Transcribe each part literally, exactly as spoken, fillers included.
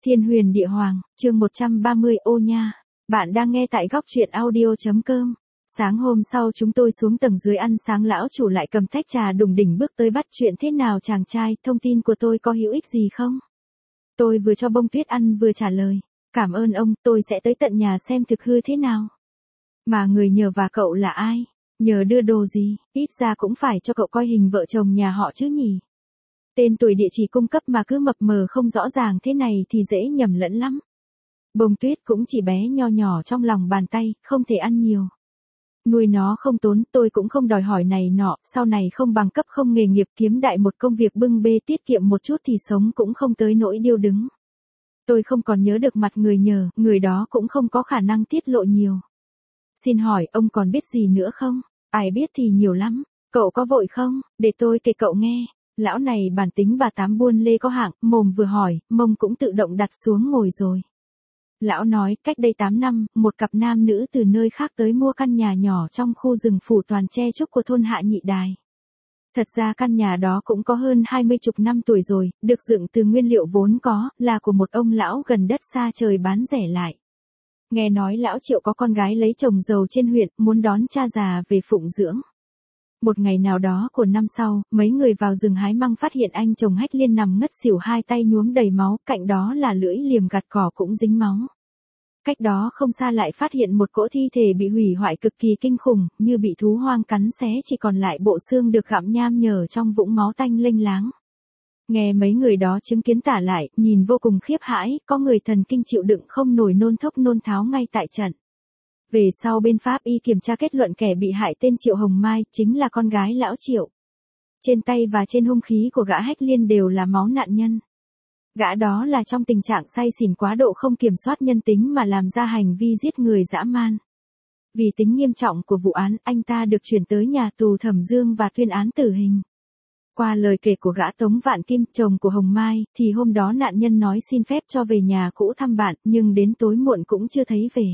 Thiên huyền địa hoàng, chương một trăm ba mươi ô nha. Bạn đang nghe tại góc truyện audio.com. Sáng hôm sau chúng tôi xuống tầng dưới ăn sáng, lão chủ lại cầm tách trà đùng đỉnh bước tới bắt chuyện: thế nào chàng trai, thông tin của tôi có hữu ích gì không? Tôi vừa cho bông tuyết ăn vừa trả lời: cảm ơn ông, tôi sẽ tới tận nhà xem thực hư thế nào. Mà người nhờ và cậu là ai? Nhờ đưa đồ gì? Ít ra cũng phải cho cậu coi hình vợ chồng nhà họ chứ nhỉ? Tên tuổi địa chỉ cung cấp mà cứ mập mờ không rõ ràng thế này thì dễ nhầm lẫn lắm. Bông tuyết cũng chỉ bé nho nhỏ trong lòng bàn tay, không thể ăn nhiều. Nuôi nó không tốn, tôi cũng không đòi hỏi này nọ, sau này không bằng cấp không nghề nghiệp, kiếm đại một công việc bưng bê tiết kiệm một chút thì sống cũng không tới nỗi điêu đứng. Tôi không còn nhớ được mặt người nhờ, người đó cũng không có khả năng tiết lộ nhiều. Xin hỏi ông còn biết gì nữa không? Ai biết thì nhiều lắm, cậu có vội không, để tôi kể cậu nghe. Lão này bản tính bà tám buôn lê có hạng, mồm vừa hỏi, mông cũng tự động đặt xuống ngồi rồi. Lão nói, cách đây tám năm, một cặp nam nữ từ nơi khác tới mua căn nhà nhỏ trong khu rừng phủ toàn tre trúc của thôn Hạ Nhị Đài. Thật ra căn nhà đó cũng có hơn hai mươi chục năm tuổi rồi, được dựng từ nguyên liệu vốn có, là của một ông lão gần đất xa trời bán rẻ lại. Nghe nói lão Triệu có con gái lấy chồng giàu trên huyện, muốn đón cha già về phụng dưỡng. Một ngày nào đó của năm sau, mấy người vào rừng hái măng phát hiện anh chồng Hách Liên nằm ngất xỉu, hai tay nhuốm đầy máu, cạnh đó là lưỡi liềm gặt cỏ cũng dính máu. Cách đó không xa lại phát hiện một cỗ thi thể bị hủy hoại cực kỳ kinh khủng, như bị thú hoang cắn xé, chỉ còn lại bộ xương được gặm nham nhở trong vũng máu tanh lênh láng. Nghe mấy người đó chứng kiến tả lại, nhìn vô cùng khiếp hãi, có người thần kinh chịu đựng không nổi nôn thốc nôn tháo ngay tại trận. Về sau bên pháp y kiểm tra kết luận kẻ bị hại tên Triệu Hồng Mai, chính là con gái lão Triệu. Trên tay và trên hung khí của gã Hách Liên đều là máu nạn nhân. Gã đó là trong tình trạng say xỉn quá độ, không kiểm soát nhân tính mà làm ra hành vi giết người dã man. Vì tính nghiêm trọng của vụ án, anh ta được chuyển tới nhà tù Thẩm Dương và tuyên án tử hình. Qua lời kể của gã Tống Vạn Kim, chồng của Hồng Mai, thì hôm đó nạn nhân nói xin phép cho về nhà cũ thăm bạn, nhưng đến tối muộn cũng chưa thấy về.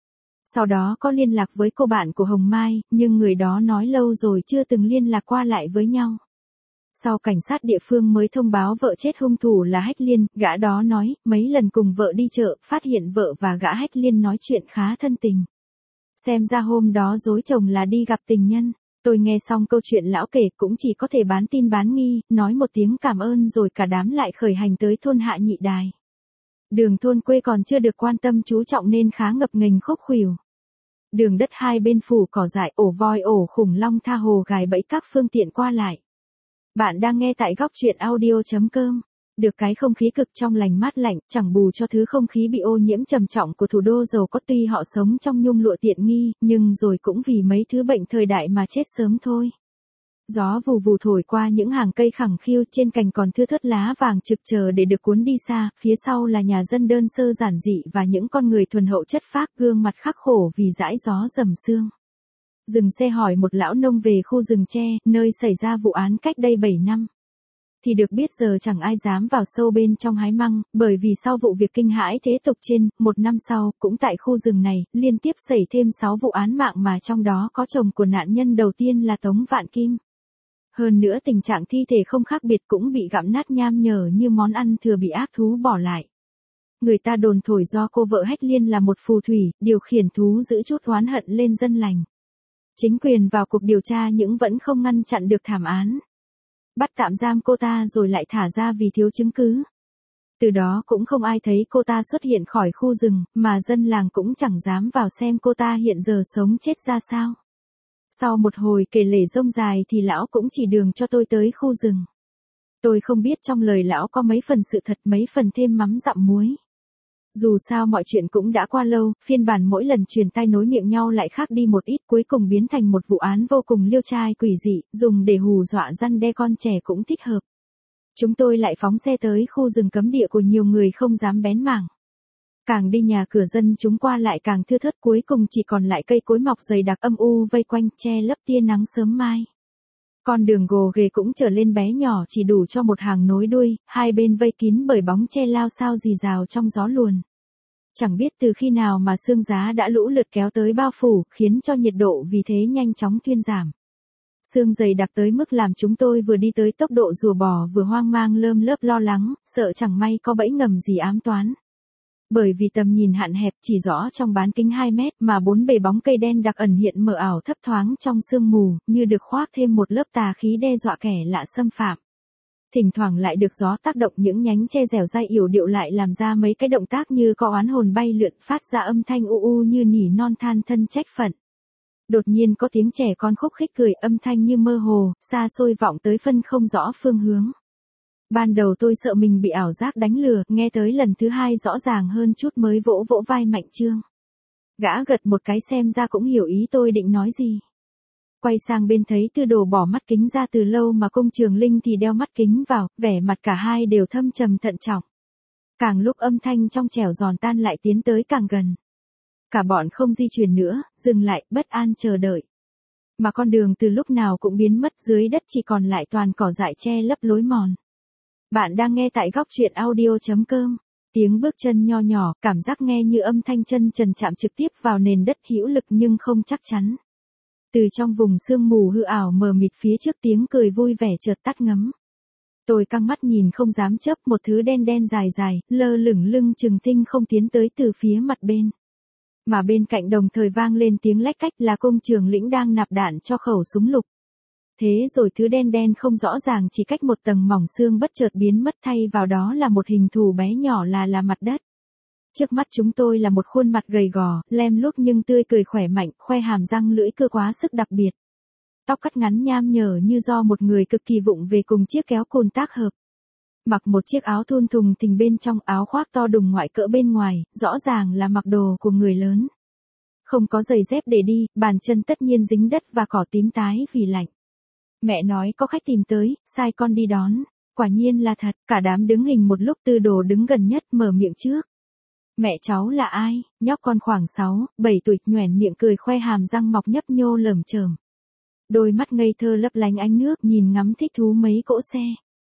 Sau đó có liên lạc với cô bạn của Hồng Mai, nhưng người đó nói lâu rồi chưa từng liên lạc qua lại với nhau. Sau cảnh sát địa phương mới thông báo vợ chết hung thủ là Hách Liên, gã đó nói, mấy lần cùng vợ đi chợ, phát hiện vợ và gã Hách Liên nói chuyện khá thân tình. Xem ra hôm đó dối chồng là đi gặp tình nhân. Tôi nghe xong câu chuyện lão kể cũng chỉ có thể bán tin bán nghi, nói một tiếng cảm ơn rồi cả đám lại khởi hành tới thôn Hạ Nhị Đài. Đường thôn quê còn chưa được quan tâm chú trọng nên khá ngập nghềnh khúc khuỷu. Đường đất hai bên phủ cỏ dại, ổ voi ổ khủng long tha hồ gài bẫy các phương tiện qua lại. Bạn đang nghe tại góc truyện audio.com. Được cái không khí cực trong lành mát lạnh, chẳng bù cho thứ không khí bị ô nhiễm trầm trọng của thủ đô giàu có. Tuy họ sống trong nhung lụa tiện nghi, nhưng rồi cũng vì mấy thứ bệnh thời đại mà chết sớm thôi. Gió vù vù thổi qua những hàng cây khẳng khiu, trên cành còn thưa thớt lá vàng trực chờ để được cuốn đi xa, phía sau là nhà dân đơn sơ giản dị và những con người thuần hậu chất phác, gương mặt khắc khổ vì dãi gió dầm sương. Dừng xe hỏi một lão nông về khu rừng tre, nơi xảy ra vụ án cách đây bảy năm. Thì được biết giờ chẳng ai dám vào sâu bên trong hái măng, bởi vì sau vụ việc kinh hãi thế tục trên, một năm sau, cũng tại khu rừng này, liên tiếp xảy thêm sáu vụ án mạng mà trong đó có chồng của nạn nhân đầu tiên là Tống Vạn Kim. Hơn nữa tình trạng thi thể không khác biệt, cũng bị gặm nát nham nhở như món ăn thừa bị ác thú bỏ lại. Người ta đồn thổi do cô vợ Hách Liên là một phù thủy, điều khiển thú giữ chút oán hận lên dân lành. Chính quyền vào cuộc điều tra nhưng vẫn không ngăn chặn được thảm án. Bắt tạm giam cô ta rồi lại thả ra vì thiếu chứng cứ. Từ đó cũng không ai thấy cô ta xuất hiện khỏi khu rừng, mà dân làng cũng chẳng dám vào xem cô ta hiện giờ sống chết ra sao. Sau một hồi kể lể rông dài thì lão cũng chỉ đường cho tôi tới khu rừng. Tôi không biết trong lời lão có mấy phần sự thật, mấy phần thêm mắm dặm muối. Dù sao mọi chuyện cũng đã qua lâu, phiên bản mỗi lần truyền tai nối miệng nhau lại khác đi một ít, cuối cùng biến thành một vụ án vô cùng liêu trai quỷ dị, dùng để hù dọa răn đe con trẻ cũng thích hợp. Chúng tôi lại phóng xe tới khu rừng cấm địa của nhiều người không dám bén mảng. Càng đi nhà cửa dân chúng qua lại càng thưa thớt, cuối cùng chỉ còn lại cây cối mọc dày đặc âm u vây quanh, che lấp tia nắng sớm mai. Con đường gồ ghề cũng trở lên bé nhỏ, chỉ đủ cho một hàng nối đuôi, hai bên vây kín bởi bóng tre lao sao rì rào trong gió luồn. Chẳng biết từ khi nào mà sương giá đã lũ lượt kéo tới bao phủ, khiến cho nhiệt độ vì thế nhanh chóng thuyên giảm. Sương dày đặc tới mức làm chúng tôi vừa đi tới tốc độ rùa bò vừa hoang mang lơm lớp lo lắng, sợ chẳng may có bẫy ngầm gì ám toán. Bởi vì tầm nhìn hạn hẹp chỉ rõ trong bán kính hai mét mà bốn bề bóng cây đen đặc ẩn hiện mờ ảo thấp thoáng trong sương mù, như được khoác thêm một lớp tà khí đe dọa kẻ lạ xâm phạm. Thỉnh thoảng lại được gió tác động những nhánh tre dẻo dai yểu điệu lại làm ra mấy cái động tác như có oán hồn bay lượn phát ra âm thanh u u như nỉ non than thân trách phận. Đột nhiên có tiếng trẻ con khúc khích cười âm thanh như mơ hồ, xa xôi vọng tới phân không rõ phương hướng. Ban đầu tôi sợ mình bị ảo giác đánh lừa, nghe tới lần thứ hai rõ ràng hơn chút mới vỗ vỗ vai Mạnh Trương. Gã gật một cái xem ra cũng hiểu ý tôi định nói gì. Quay sang bên thấy Tư Đồ bỏ mắt kính ra từ lâu mà Cung Trường Linh thì đeo mắt kính vào, vẻ mặt cả hai đều thâm trầm thận trọng. Càng lúc âm thanh trong trẻo giòn tan lại tiến tới càng gần. Cả bọn không di chuyển nữa, dừng lại, bất an chờ đợi. Mà con đường từ lúc nào cũng biến mất, dưới đất chỉ còn lại toàn cỏ dại che lấp lối mòn. Bạn đang nghe tại góc truyện audio chấm com. Tiếng bước chân nho nhỏ, cảm giác nghe như âm thanh chân trần chạm trực tiếp vào nền đất hữu lực nhưng không chắc chắn. Từ trong vùng sương mù hư ảo mờ mịt phía trước tiếng cười vui vẻ chợt tắt ngấm. Tôi căng mắt nhìn không dám chớp, một thứ đen đen dài dài, lơ lửng lưng chừng tinh không tiến tới từ phía mặt bên. Mà bên cạnh đồng thời vang lên tiếng lách cách là Cung Trường Lĩnh đang nạp đạn cho khẩu súng lục. Thế rồi thứ đen đen không rõ ràng chỉ cách một tầng mỏng xương bất chợt biến mất, thay vào đó là một hình thù bé nhỏ là là mặt đất. Trước mắt chúng tôi là một khuôn mặt gầy gò, lem luốc nhưng tươi cười khỏe mạnh, khoe hàm răng lưỡi cưa quá sức đặc biệt. Tóc cắt ngắn nham nhở như do một người cực kỳ vụng về cùng chiếc kéo cồn tác hợp. Mặc một chiếc áo thun thùng thình bên trong, áo khoác to đùng ngoại cỡ bên ngoài, rõ ràng là mặc đồ của người lớn. Không có giày dép để đi, bàn chân tất nhiên dính đất và cỏ tím tái vì lạnh. Mẹ nói có khách tìm tới, sai con đi đón. Quả nhiên là thật, cả đám đứng hình một lúc. Tư Đồ đứng gần nhất mở miệng trước. Mẹ cháu là ai? Nhóc con khoảng sáu, bảy tuổi, nhoẻn miệng cười khoe hàm răng mọc nhấp nhô lởm chởm. Đôi mắt ngây thơ lấp lánh ánh nước, nhìn ngắm thích thú mấy cỗ xe.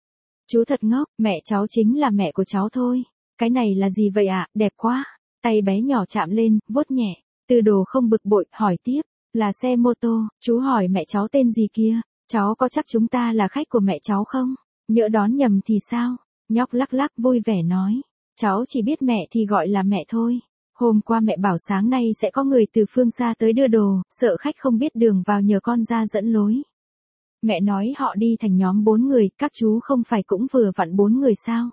Chú thật ngốc, mẹ cháu chính là mẹ của cháu thôi. Cái này là gì vậy ạ, à? Đẹp quá. Tay bé nhỏ chạm lên, vuốt nhẹ. Tư Đồ không bực bội, hỏi tiếp. Là xe mô tô, chú hỏi mẹ cháu tên gì kia? Cháu có chắc chúng ta là khách của mẹ cháu không? Nhỡ đón nhầm thì sao? Nhóc lắc lắc vui vẻ nói. Cháu chỉ biết mẹ thì gọi là mẹ thôi. Hôm qua mẹ bảo sáng nay sẽ có người từ phương xa tới đưa đồ, sợ khách không biết đường vào nhờ con ra dẫn lối. Mẹ nói họ đi thành nhóm bốn người, các chú không phải cũng vừa vặn bốn người sao?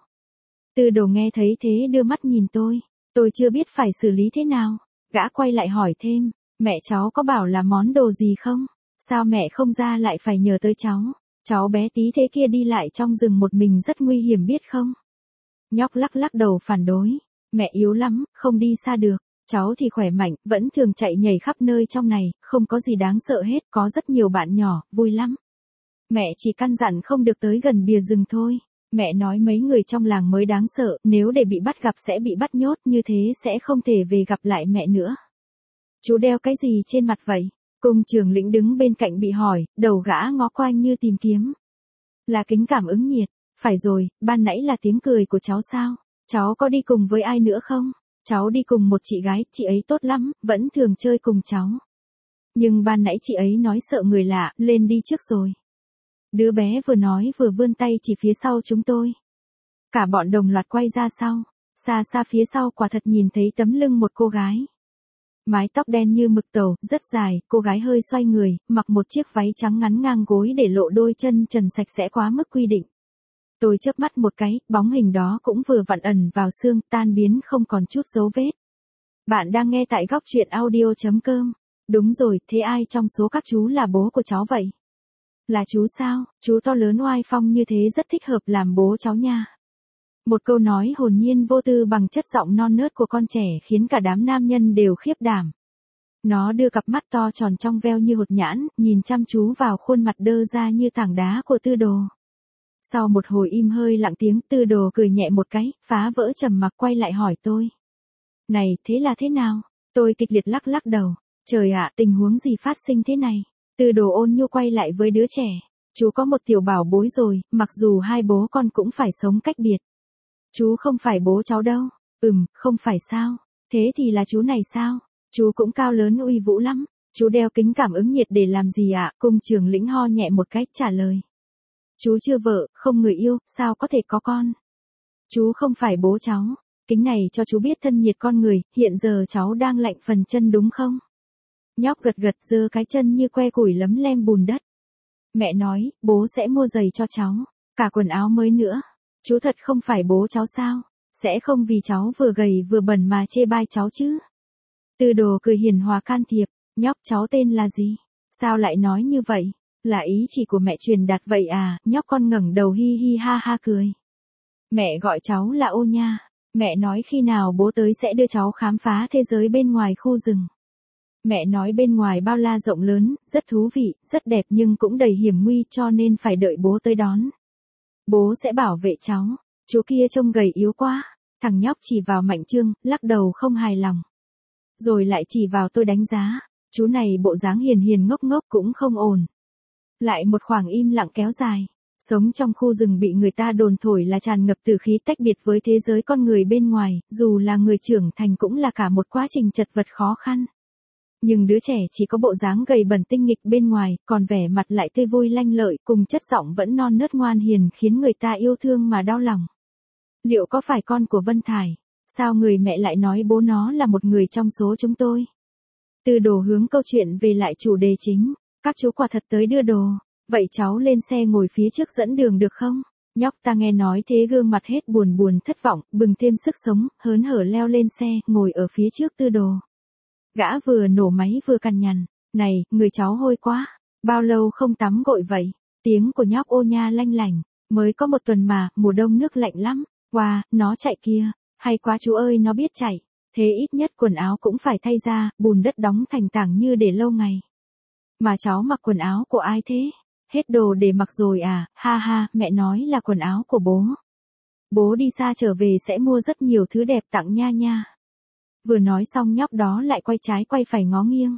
Tư Đồ nghe thấy thế đưa mắt nhìn tôi. Tôi chưa biết phải xử lý thế nào. Gã quay lại hỏi thêm, mẹ cháu có bảo là món đồ gì không? Sao mẹ không ra lại phải nhờ tới cháu? Cháu bé tí thế kia đi lại trong rừng một mình rất nguy hiểm biết không? Nhóc lắc lắc đầu phản đối. Mẹ yếu lắm, không đi xa được. Cháu thì khỏe mạnh, vẫn thường chạy nhảy khắp nơi trong này, không có gì đáng sợ hết, có rất nhiều bạn nhỏ, vui lắm. Mẹ chỉ căn dặn không được tới gần bìa rừng thôi. Mẹ nói mấy người trong làng mới đáng sợ, nếu để bị bắt gặp sẽ bị bắt nhốt, như thế sẽ không thể về gặp lại mẹ nữa. Chú đeo cái gì trên mặt vậy? Cung Trường Lĩnh đứng bên cạnh bị hỏi, đầu gã ngó quanh như tìm kiếm. Là kính cảm ứng nhiệt. Phải rồi, ban nãy là tiếng cười của cháu sao? Cháu có đi cùng với ai nữa không? Cháu đi cùng một chị gái, chị ấy tốt lắm, vẫn thường chơi cùng cháu. Nhưng ban nãy chị ấy nói sợ người lạ, lên đi trước rồi. Đứa bé vừa nói vừa vươn tay chỉ phía sau chúng tôi. Cả bọn đồng loạt quay ra sau. Xa xa phía sau quả thật nhìn thấy tấm lưng một cô gái. Mái tóc đen như mực tàu, rất dài, cô gái hơi xoay người, mặc một chiếc váy trắng ngắn ngang gối để lộ đôi chân trần sạch sẽ quá mức quy định. Tôi chớp mắt một cái, bóng hình đó cũng vừa vặn ẩn vào sương, tan biến không còn chút dấu vết. Bạn đang nghe tại góc truyện audio chấm com. Đúng rồi, thế ai trong số các chú là bố của cháu vậy? Là chú sao? Chú to lớn oai phong như thế rất thích hợp làm bố cháu nha. Một câu nói hồn nhiên vô tư bằng chất giọng non nớt của con trẻ khiến cả đám nam nhân đều khiếp đảm. Nó đưa cặp mắt to tròn trong veo như hột nhãn, nhìn chăm chú vào khuôn mặt đơ ra như tảng đá của Tư Đồ. Sau một hồi im hơi lặng tiếng, Tư Đồ cười nhẹ một cái, phá vỡ trầm mặc quay lại hỏi tôi. Này, thế là thế nào? Tôi kịch liệt lắc lắc đầu. Trời ạ, tình huống gì phát sinh thế này? Tư Đồ ôn nhu quay lại với đứa trẻ. Chú có một tiểu bảo bối rồi, mặc dù hai bố con cũng phải sống cách biệt. Chú không phải bố cháu đâu. Ừm, không phải sao? Thế thì là chú này sao? Chú cũng cao lớn uy vũ lắm. Chú đeo kính cảm ứng nhiệt để làm gì ạ? Cung Trường Lĩnh ho nhẹ một cách trả lời. Chú chưa vợ, không người yêu, sao có thể có con? Chú không phải bố cháu. kính này cho chú biết thân nhiệt con người, hiện giờ cháu đang lạnh phần chân đúng không? Nhóc gật gật giơ cái chân như que củi lấm lem bùn đất. Mẹ nói, bố sẽ mua giày cho cháu, cả quần áo mới nữa. Chú thật không phải bố cháu sao? Sẽ không vì cháu vừa gầy vừa bẩn mà chê bai cháu chứ? Tư Đồ cười hiền hòa can thiệp, nhóc cháu tên là gì? Sao lại nói như vậy? Là ý chỉ của mẹ truyền đạt vậy à? Nhóc con ngẩng đầu hi hi ha ha cười. Mẹ gọi cháu là Ô Nha. Mẹ nói khi nào bố tới sẽ đưa cháu khám phá thế giới bên ngoài khu rừng. Mẹ nói bên ngoài bao la rộng lớn, rất thú vị, rất đẹp nhưng cũng đầy hiểm nguy cho nên phải đợi bố tới đón. Bố sẽ bảo vệ cháu. Chú kia trông gầy yếu quá. Thằng nhóc chỉ vào Mạnh Trương, lắc đầu không hài lòng. Rồi lại chỉ vào tôi đánh giá. Chú này bộ dáng hiền hiền ngốc ngốc cũng không ổn. Lại một khoảng im lặng kéo dài. Sống trong khu rừng bị người ta đồn thổi là tràn ngập tử khí tách biệt với thế giới con người bên ngoài, dù là người trưởng thành cũng là cả một quá trình chật vật khó khăn. Nhưng đứa trẻ chỉ có bộ dáng gầy bẩn tinh nghịch bên ngoài, còn vẻ mặt lại tươi vui lanh lợi, cùng chất giọng vẫn non nớt ngoan hiền khiến người ta yêu thương mà đau lòng. Liệu có phải con của Vân Thải? Sao người mẹ lại nói bố nó là một người trong số chúng tôi? Tư Đồ hướng câu chuyện về lại chủ đề chính. Các chú quả thật tới đưa đồ. Vậy cháu lên xe ngồi phía trước dẫn đường được không? Nhóc ta nghe nói thế gương mặt hết buồn buồn thất vọng, bừng thêm sức sống, hớn hở leo lên xe, ngồi ở phía trước Tư Đồ. Gã vừa nổ máy vừa cằn nhằn. Này, người cháu hôi quá. Bao lâu không tắm gội vậy? Tiếng của nhóc Ô Nha lanh lảnh. Mới có một tuần mà, mùa đông nước lạnh lắm. Wow, nó chạy kia. Hay quá chú ơi, nó biết chạy. Thế ít nhất quần áo cũng phải thay ra, bùn đất đóng thành tảng như để lâu ngày. Mà cháu mặc quần áo của ai thế? Hết đồ để mặc rồi à? Ha ha, mẹ nói là quần áo của bố. Bố đi xa trở về sẽ mua rất nhiều thứ đẹp tặng nha nha. Vừa nói xong nhóc đó lại quay trái quay phải ngó nghiêng.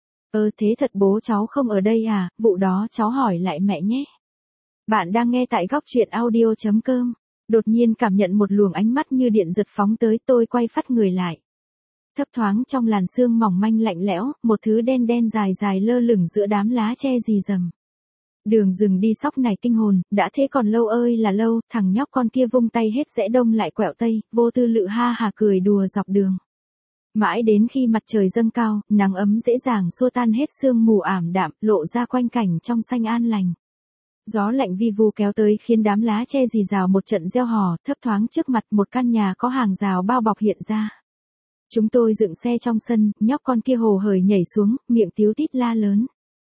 Ơ thế thật bố cháu không ở đây à? Vụ đó cháu hỏi lại mẹ nhé. Bạn đang nghe tại góc truyện audio chấm com. Đột nhiên cảm nhận một luồng ánh mắt như điện giật phóng tới, tôi quay phắt người lại. Thấp thoáng trong làn sương mỏng manh lạnh lẽo, một thứ đen đen dài dài lơ lửng giữa đám lá che rì rầm. Đường rừng đi sóc này kinh hồn, đã thế còn lâu ơi là lâu, thằng nhóc con kia vung tay hết rẽ đông lại quẹo tây, vô tư lự ha hà cười đùa dọc đường. Mãi đến khi mặt trời dâng cao, nắng ấm dễ dàng xua tan hết sương mù ảm đạm, lộ ra quanh cảnh trong xanh an lành. Gió lạnh vi vu kéo tới khiến đám lá che rì rào một trận reo hò, thấp thoáng trước mặt một căn nhà có hàng rào bao bọc hiện ra. Chúng tôi dựng xe trong sân, nhóc con kia hồ hởi nhảy xuống, miệng tíu tít la lớn.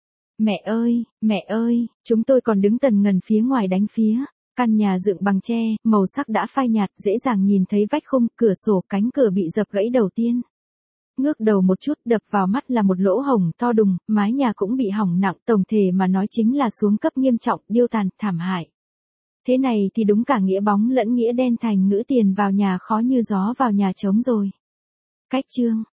Mẹ ơi, mẹ ơi, chúng tôi còn đứng tần ngần phía ngoài đánh phía. Căn nhà dựng bằng tre, màu sắc đã phai nhạt, dễ dàng nhìn thấy vách khung, cửa sổ, cánh cửa bị dập gãy đầu tiên. Ngước đầu một chút, đập vào mắt là một lỗ hổng to đùng, mái nhà cũng bị hỏng nặng, tổng thể mà nói chính là xuống cấp nghiêm trọng, điêu tàn, thảm hại. Thế này thì đúng cả nghĩa bóng lẫn nghĩa đen thành ngữ tiền vào nhà khó như gió vào nhà trống rồi. Cách chương